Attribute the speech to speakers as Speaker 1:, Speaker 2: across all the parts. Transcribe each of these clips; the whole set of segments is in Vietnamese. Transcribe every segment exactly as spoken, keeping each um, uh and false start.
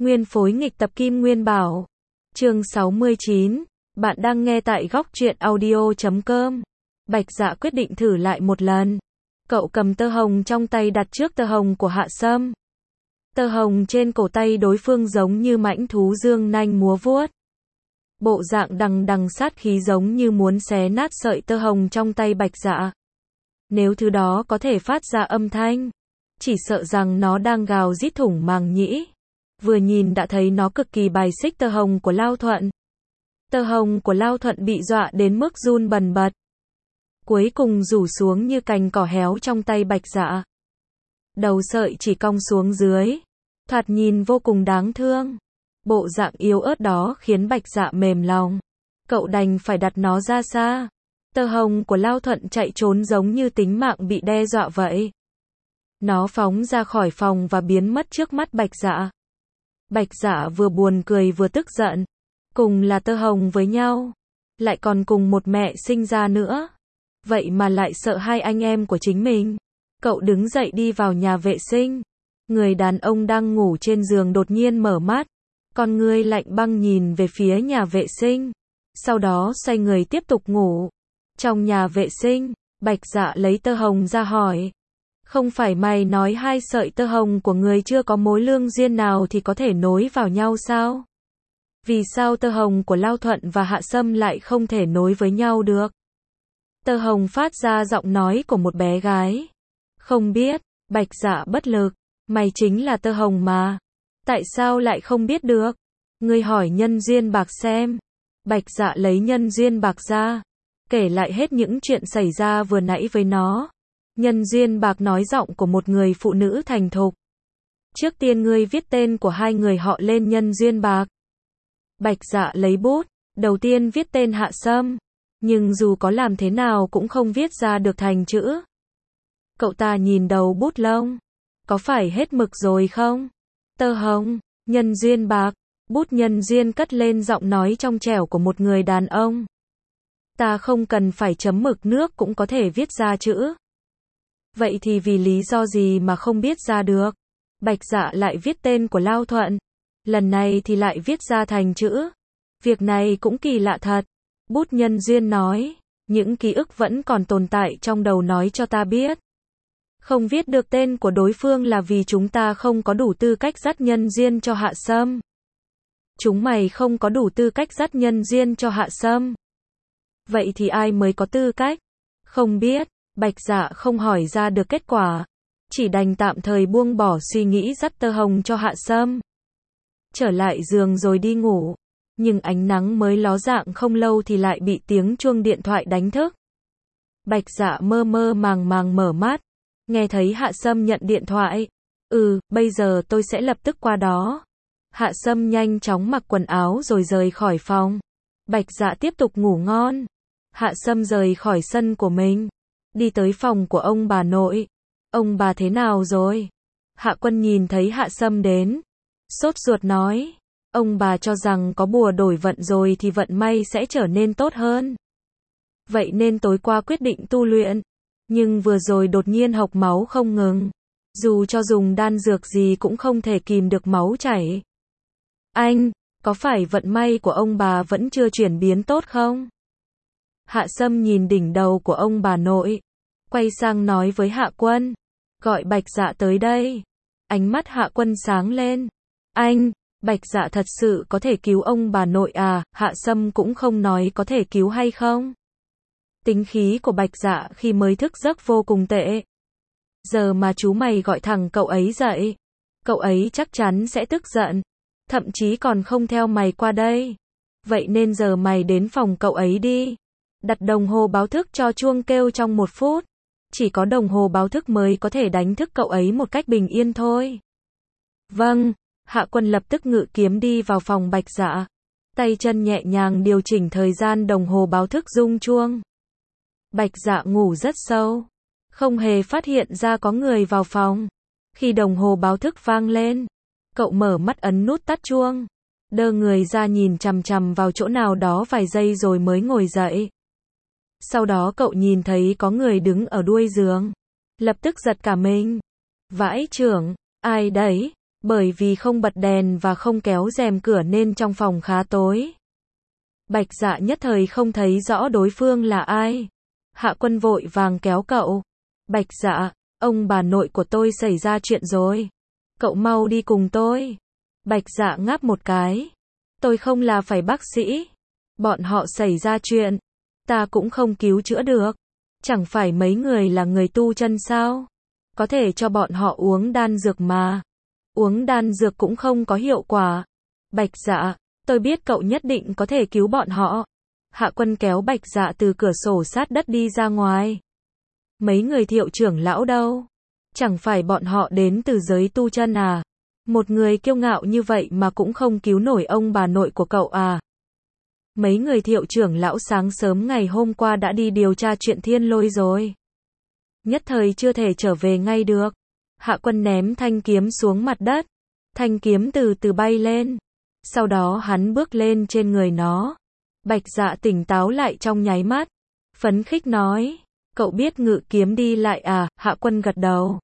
Speaker 1: Nguyên phối nghịch tập Kim Nguyên Bảo. Chương sáu mươi chín. Bạn đang nghe tại góc truyện audio chấm com. Bạch Dạ quyết định thử lại một lần. Cậu cầm tơ hồng trong tay đặt trước tơ hồng của Hạ Sâm. Tơ hồng trên cổ tay đối phương giống như mãnh thú dương nanh múa vuốt. Bộ dạng đằng đằng sát khí giống như muốn xé nát sợi tơ hồng trong tay Bạch Dạ. Nếu thứ đó có thể phát ra âm thanh, chỉ sợ rằng nó đang gào rít thủng màng nhĩ. Vừa nhìn đã thấy nó cực kỳ bài xích tơ hồng của Lao Thuận. Tơ hồng của Lao Thuận bị dọa đến mức run bần bật. Cuối cùng rủ xuống như cành cỏ héo trong tay Bạch Dạ. Đầu sợi chỉ cong xuống dưới, thoạt nhìn vô cùng đáng thương. Bộ dạng yếu ớt đó khiến Bạch Dạ mềm lòng. Cậu đành phải đặt nó ra xa. Tơ hồng của Lao Thuận chạy trốn giống như tính mạng bị đe dọa vậy. Nó phóng ra khỏi phòng và biến mất trước mắt Bạch Dạ. Bạch Dạ vừa buồn cười vừa tức giận. Cùng là tơ hồng với nhau, lại còn cùng một mẹ sinh ra nữa. Vậy mà lại sợ hai anh em của chính mình. Cậu đứng dậy đi vào nhà vệ sinh. Người đàn ông đang ngủ trên giường đột nhiên mở mắt. Con ngươi lạnh băng nhìn về phía nhà vệ sinh. Sau đó xoay người tiếp tục ngủ. Trong nhà vệ sinh, Bạch Dạ lấy tơ hồng ra hỏi. Không phải mày nói hai sợi tơ hồng của người chưa có mối lương duyên nào thì có thể nối vào nhau sao? Vì sao tơ hồng của Lao Thuận và Hạ Sâm lại không thể nối với nhau được? Tơ hồng phát ra giọng nói của một bé gái. Không biết, Bạch Dạ bất lực. Mày chính là tơ hồng mà. Tại sao lại không biết được? Ngươi hỏi nhân duyên bạc xem. Bạch Dạ lấy nhân duyên bạc ra, kể lại hết những chuyện xảy ra vừa nãy với nó. Nhân duyên bạc nói giọng của một người phụ nữ thành thục. Trước tiên ngươi viết tên của hai người họ lên nhân duyên bạc. Bạch Dạ lấy bút, đầu tiên viết tên Hạ Sâm, nhưng dù có làm thế nào cũng không viết ra được thành chữ. Cậu ta nhìn đầu bút lông. Có phải hết mực rồi không? Tơ hồng, nhân duyên bạc, bút nhân duyên cất lên giọng nói trong trẻo của một người đàn ông. Ta không cần phải chấm mực nước cũng có thể viết ra chữ. Vậy thì vì lý do gì mà không viết ra được? Bạch Dạ lại viết tên của Lao Thuận. Lần này thì lại viết ra thành chữ. Việc này cũng kỳ lạ thật. Bút nhân duyên nói. Những ký ức vẫn còn tồn tại trong đầu nói cho ta biết. Không viết được tên của đối phương là vì chúng ta không có đủ tư cách dắt nhân duyên cho Hạ Sâm. Chúng mày không có đủ tư cách dắt nhân duyên cho Hạ Sâm. Vậy thì ai mới có tư cách? Không biết. Bạch Dạ không hỏi ra được kết quả. Chỉ đành tạm thời buông bỏ suy nghĩ dắt tơ hồng cho Hạ Sâm. Trở lại giường rồi đi ngủ. Nhưng ánh nắng mới ló dạng không lâu thì lại bị tiếng chuông điện thoại đánh thức. Bạch Dạ mơ mơ màng màng mở mắt. Nghe thấy Hạ Sâm nhận điện thoại. Ừ, bây giờ tôi sẽ lập tức qua đó. Hạ Sâm nhanh chóng mặc quần áo rồi rời khỏi phòng. Bạch Dạ tiếp tục ngủ ngon. Hạ Sâm rời khỏi sân của mình. Đi tới phòng của ông bà nội. Ông bà thế nào rồi? Hạ Quân nhìn thấy Hạ Sâm đến. Sốt ruột nói. Ông bà cho rằng có bùa đổi vận rồi thì vận may sẽ trở nên tốt hơn. Vậy nên tối qua quyết định tu luyện. Nhưng vừa rồi đột nhiên hộc máu không ngừng. Dù cho dùng đan dược gì cũng không thể kìm được máu chảy. Anh, có phải vận may của ông bà vẫn chưa chuyển biến tốt không? Hạ Sâm nhìn đỉnh đầu của ông bà nội. Quay sang nói với Hạ Quân. Gọi Bạch Dạ tới đây. Ánh mắt Hạ Quân sáng lên. Anh, Bạch Dạ thật sự có thể cứu ông bà nội à? Hạ Sâm cũng không nói có thể cứu hay không. Tính khí của Bạch Dạ khi mới thức giấc vô cùng tệ. Giờ mà chú mày gọi thằng cậu ấy dậy, cậu ấy chắc chắn sẽ tức giận. Thậm chí còn không theo mày qua đây. Vậy nên giờ mày đến phòng cậu ấy đi. Đặt đồng hồ báo thức cho chuông kêu trong một phút. Chỉ có đồng hồ báo thức mới có thể đánh thức cậu ấy một cách bình yên thôi. Vâng, Hạ Quân lập tức ngự kiếm đi vào phòng Bạch Dạ. Tay chân nhẹ nhàng điều chỉnh thời gian đồng hồ báo thức rung chuông. Bạch Dạ ngủ rất sâu. Không hề phát hiện ra có người vào phòng. Khi đồng hồ báo thức vang lên, cậu mở mắt ấn nút tắt chuông. Đơ người ra nhìn chằm chằm vào chỗ nào đó vài giây rồi mới ngồi dậy. Sau đó cậu nhìn thấy có người đứng ở đuôi giường. Lập tức giật cả mình. Vãi chưởng, ai đấy? Bởi vì không bật đèn và không kéo rèm cửa nên trong phòng khá tối. Bạch Dạ nhất thời không thấy rõ đối phương là ai. Hạ Quân vội vàng kéo cậu. Bạch Dạ, ông bà nội của tôi xảy ra chuyện rồi. Cậu mau đi cùng tôi. Bạch Dạ ngáp một cái. Tôi không là phải bác sĩ. Bọn họ xảy ra chuyện. Ta cũng không cứu chữa được. Chẳng phải mấy người là người tu chân sao? Có thể cho bọn họ uống đan dược mà. Uống đan dược cũng không có hiệu quả. Bạch Dạ, tôi biết cậu nhất định có thể cứu bọn họ. Hạ Quân kéo Bạch Dạ từ cửa sổ sát đất đi ra ngoài. Mấy người Thiệu trưởng lão đâu? Chẳng phải bọn họ đến từ giới tu chân à? Một người kiêu ngạo như vậy mà cũng không cứu nổi ông bà nội của cậu à? Mấy người Thiệu trưởng lão sáng sớm ngày hôm qua đã đi điều tra chuyện Thiên Lôi rồi. Nhất thời chưa thể trở về ngay được. Hạ Quân ném thanh kiếm xuống mặt đất. Thanh kiếm từ từ bay lên. Sau đó hắn bước lên trên người nó. Bạch Dạ tỉnh táo lại trong nháy mắt. Phấn khích nói. Cậu biết ngự kiếm đi lại à? Hạ Quân gật đầu.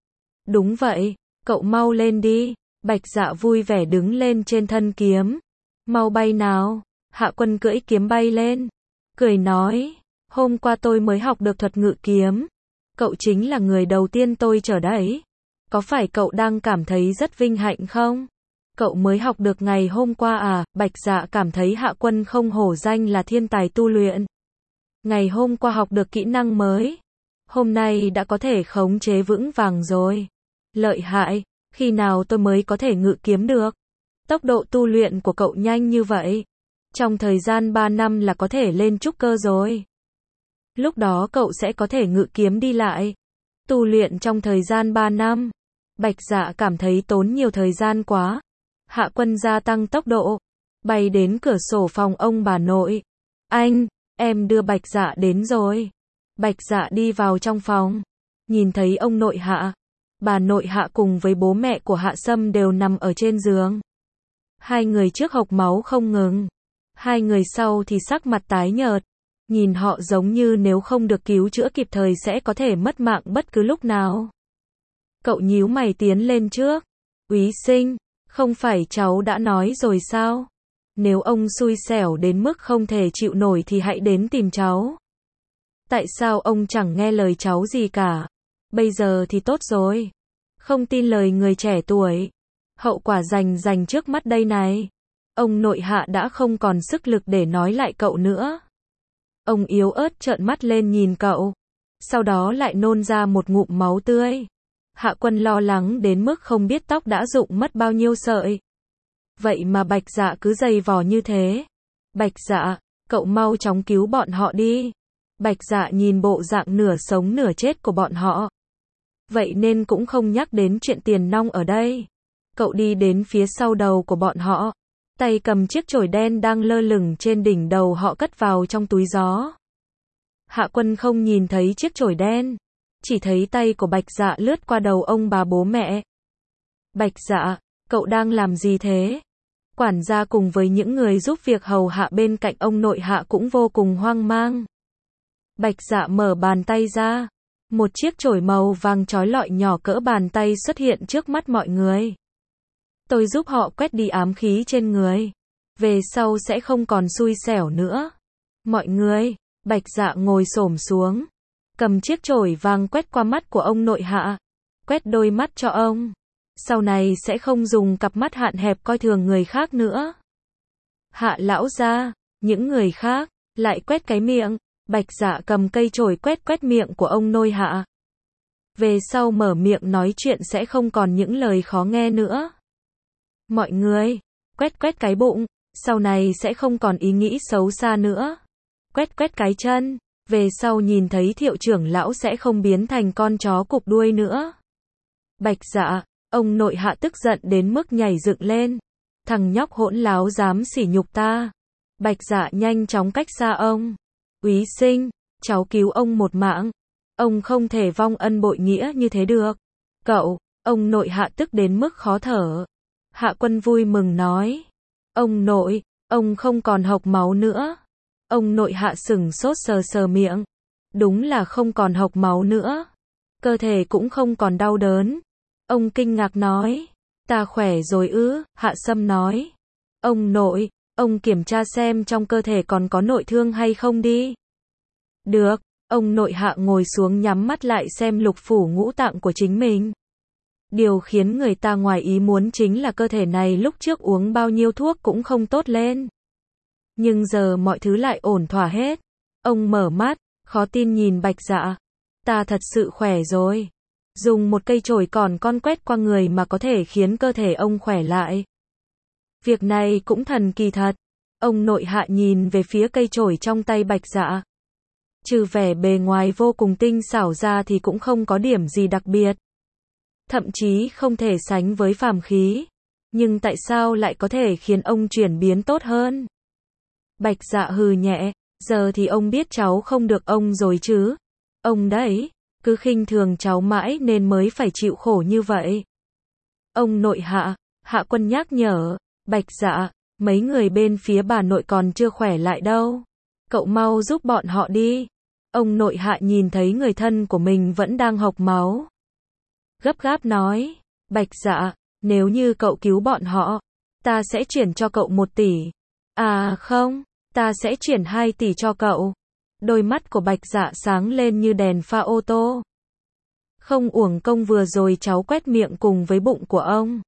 Speaker 1: Đúng vậy, cậu mau lên đi. Bạch Dạ vui vẻ đứng lên trên thân kiếm. Mau bay nào. Hạ Quân cưỡi kiếm bay lên. Cười nói. Hôm qua tôi mới học được thuật ngự kiếm. Cậu chính là người đầu tiên tôi chờ đấy. Có phải cậu đang cảm thấy rất vinh hạnh không? Cậu mới học được ngày hôm qua à? Bạch Dạ cảm thấy Hạ Quân không hổ danh là thiên tài tu luyện. Ngày hôm qua học được kỹ năng mới. Hôm nay đã có thể khống chế vững vàng rồi. Lợi hại, khi nào tôi mới có thể ngự kiếm được? Tốc độ tu luyện của cậu nhanh như vậy. Trong thời gian ba năm là có thể lên trúc cơ rồi. Lúc đó cậu sẽ có thể ngự kiếm đi lại. Tu luyện trong thời gian ba năm. Bạch Dạ cảm thấy tốn nhiều thời gian quá. Hạ Quân gia tăng tốc độ. Bay đến cửa sổ phòng ông bà nội. Anh, em đưa Bạch Dạ đến rồi. Bạch Dạ đi vào trong phòng. Nhìn thấy ông nội Hạ. Bà nội Hạ cùng với bố mẹ của Hạ Sâm đều nằm ở trên giường. Hai người trước hộc máu không ngừng. Hai người sau thì sắc mặt tái nhợt. Nhìn họ giống như nếu không được cứu chữa kịp thời sẽ có thể mất mạng bất cứ lúc nào. Cậu nhíu mày tiến lên trước. Úy sinh, không phải cháu đã nói rồi sao? Nếu ông xui xẻo đến mức không thể chịu nổi thì hãy đến tìm cháu. Tại sao ông chẳng nghe lời cháu gì cả? Bây giờ thì tốt rồi. Không tin lời người trẻ tuổi. Hậu quả rành rành trước mắt đây này. Ông nội Hạ đã không còn sức lực để nói lại cậu nữa. Ông yếu ớt trợn mắt lên nhìn cậu. Sau đó lại nôn ra một ngụm máu tươi. Hạ Quân lo lắng đến mức không biết tóc đã rụng mất bao nhiêu sợi. Vậy mà Bạch Dạ cứ giày vò như thế. Bạch Dạ, cậu mau chóng cứu bọn họ đi. Bạch Dạ nhìn bộ dạng nửa sống nửa chết của bọn họ. Vậy nên cũng không nhắc đến chuyện tiền nong ở đây. Cậu đi đến phía sau đầu của bọn họ. Tay cầm chiếc chổi đen đang lơ lửng trên đỉnh đầu họ cất vào trong túi gió. Hạ Quân không nhìn thấy chiếc chổi đen. Chỉ thấy tay của Bạch Dạ lướt qua đầu ông bà bố mẹ. Bạch Dạ, cậu đang làm gì thế? Quản gia cùng với những người giúp việc hầu hạ bên cạnh ông nội Hạ cũng vô cùng hoang mang. Bạch Dạ mở bàn tay ra. Một chiếc chổi màu vàng chói lọi nhỏ cỡ bàn tay xuất hiện trước mắt mọi người. Tôi giúp họ quét đi ám khí trên người. Về sau sẽ không còn xui xẻo nữa. Mọi người, Bạch Dạ ngồi xổm xuống. Cầm chiếc chổi vàng quét qua mắt của ông nội Hạ. Quét đôi mắt cho ông. Sau này sẽ không dùng cặp mắt hạn hẹp coi thường người khác nữa. Hạ lão gia, những người khác, lại quét cái miệng. Bạch Dạ cầm cây chổi quét quét miệng của ông nội Hạ. Về sau mở miệng nói chuyện sẽ không còn những lời khó nghe nữa. Mọi người, quét quét cái bụng, sau này sẽ không còn ý nghĩ xấu xa nữa. Quét quét cái chân, về sau nhìn thấy Thiệu trưởng lão sẽ không biến thành con chó cụp đuôi nữa. Bạch Dạ, ông nội Hạ tức giận đến mức nhảy dựng lên. Thằng nhóc hỗn láo dám sỉ nhục ta. Bạch Dạ nhanh chóng cách xa ông. Úy sinh, cháu cứu ông một mạng. Ông không thể vong ân bội nghĩa như thế được. Cậu, ông nội Hạ tức đến mức khó thở. Hạ Quân vui mừng nói. Ông nội, ông không còn hộc máu nữa. Ông nội Hạ sửng sốt sờ sờ miệng. Đúng là không còn hộc máu nữa. Cơ thể cũng không còn đau đớn. Ông kinh ngạc nói. Ta khỏe rồi ư, Hạ Sâm nói. Ông nội, ông kiểm tra xem trong cơ thể còn có nội thương hay không đi. Được, ông nội Hạ ngồi xuống nhắm mắt lại xem lục phủ ngũ tạng của chính mình. Điều khiến người ta ngoài ý muốn chính là cơ thể này lúc trước uống bao nhiêu thuốc cũng không tốt lên. Nhưng giờ mọi thứ lại ổn thỏa hết. Ông mở mắt, khó tin nhìn Bạch Dạ. Ta thật sự khỏe rồi. Dùng một cây chổi còn con quét qua người mà có thể khiến cơ thể ông khỏe lại. Việc này cũng thần kỳ thật. Ông nội Hạ nhìn về phía cây chổi trong tay Bạch Dạ. Trừ vẻ bề ngoài vô cùng tinh xảo ra thì cũng không có điểm gì đặc biệt. Thậm chí không thể sánh với phàm khí. Nhưng tại sao lại có thể khiến ông chuyển biến tốt hơn? Bạch Dạ hừ nhẹ, giờ thì ông biết cháu không được ông rồi chứ. Ông đấy, cứ khinh thường cháu mãi nên mới phải chịu khổ như vậy. Ông nội Hạ, Hạ Quân nhắc nhở, Bạch Dạ, mấy người bên phía bà nội còn chưa khỏe lại đâu. Cậu mau giúp bọn họ đi. Ông nội Hạ nhìn thấy người thân của mình vẫn đang hộc máu. Gấp gáp nói, Bạch Dạ, nếu như cậu cứu bọn họ, ta sẽ chuyển cho cậu một tỷ. À không, ta sẽ chuyển hai tỷ cho cậu. Đôi mắt của Bạch Dạ sáng lên như đèn pha ô tô. Không uổng công vừa rồi cháu quét miệng cùng với bụng của ông.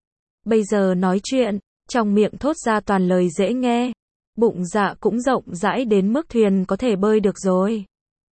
Speaker 1: Bây giờ nói chuyện, trong miệng thốt ra toàn lời dễ nghe. Bụng Dạ cũng rộng rãi đến mức thuyền có thể bơi được rồi.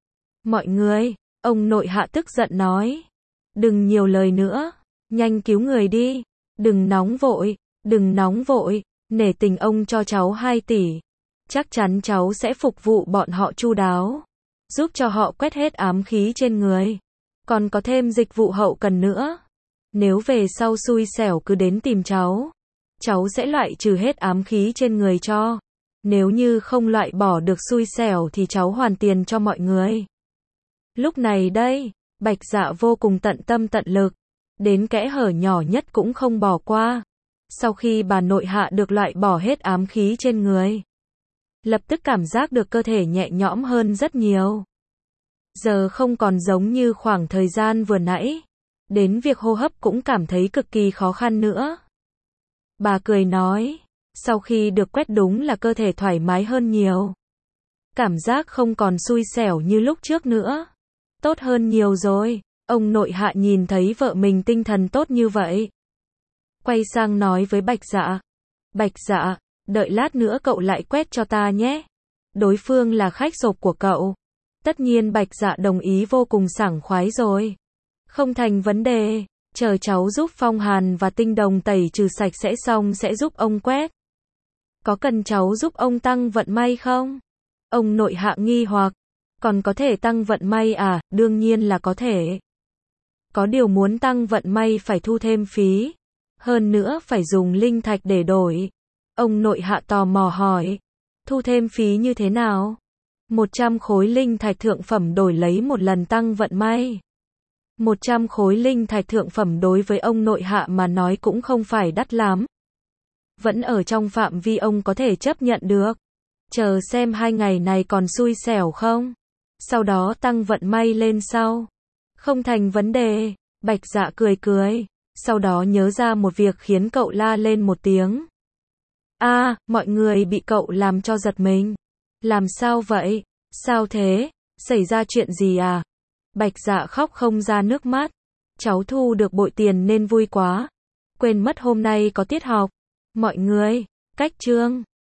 Speaker 1: Mọi người, ông nội Hạ tức giận nói. Đừng nhiều lời nữa, nhanh cứu người đi. Đừng nóng vội, đừng nóng vội, nể tình ông cho cháu hai tỷ. Chắc chắn cháu sẽ phục vụ bọn họ chu đáo. Giúp cho họ quét hết ám khí trên người. Còn có thêm dịch vụ hậu cần nữa. Nếu về sau xui xẻo cứ đến tìm cháu, cháu sẽ loại trừ hết ám khí trên người cho. Nếu như không loại bỏ được xui xẻo thì cháu hoàn tiền cho mọi người. Lúc này đây, Bạch Dạ vô cùng tận tâm tận lực. Đến kẽ hở nhỏ nhất cũng không bỏ qua. Sau khi bà nội Hạ được loại bỏ hết ám khí trên người, lập tức cảm giác được cơ thể nhẹ nhõm hơn rất nhiều. Giờ không còn giống như khoảng thời gian vừa nãy. Đến việc hô hấp cũng cảm thấy cực kỳ khó khăn nữa. Bà cười nói, sau khi được quét đúng là cơ thể thoải mái hơn nhiều. Cảm giác không còn xui xẻo như lúc trước nữa. Tốt hơn nhiều rồi. Ông nội Hạ nhìn thấy vợ mình tinh thần tốt như vậy. Quay sang nói với Bạch Dạ. Bạch Dạ, đợi lát nữa cậu lại quét cho ta nhé. Đối phương là khách sộp của cậu. Tất nhiên Bạch Dạ đồng ý vô cùng sảng khoái rồi. Không thành vấn đề, chờ cháu giúp Phong Hàn và Tinh Đồng tẩy trừ sạch sẽ xong sẽ giúp ông quét. Có cần cháu giúp ông tăng vận may không? Ông nội Hạ nghi hoặc. Còn có thể tăng vận may à? Đương nhiên là có thể. Có điều muốn tăng vận may phải thu thêm phí. Hơn nữa phải dùng linh thạch để đổi. Ông nội Hạ tò mò hỏi. Thu thêm phí như thế nào? một trăm khối linh thạch thượng phẩm đổi lấy một lần tăng vận may. một trăm khối linh thạch thượng phẩm đối với ông nội Hạ mà nói cũng không phải đắt lắm. Vẫn ở trong phạm vi ông có thể chấp nhận được. Chờ xem hai ngày này còn xui xẻo không? Sau đó tăng vận may lên sau. Không thành vấn đề. Bạch Dạ cười cười. Sau đó nhớ ra một việc khiến cậu la lên một tiếng. A, à, mọi người bị cậu làm cho giật mình. Làm sao vậy? Sao thế? Xảy ra chuyện gì à? Bạch Dạ khóc không ra nước mắt. Cháu thu được bội tiền nên vui quá. Quên mất hôm nay có tiết học. Mọi người, cách chương.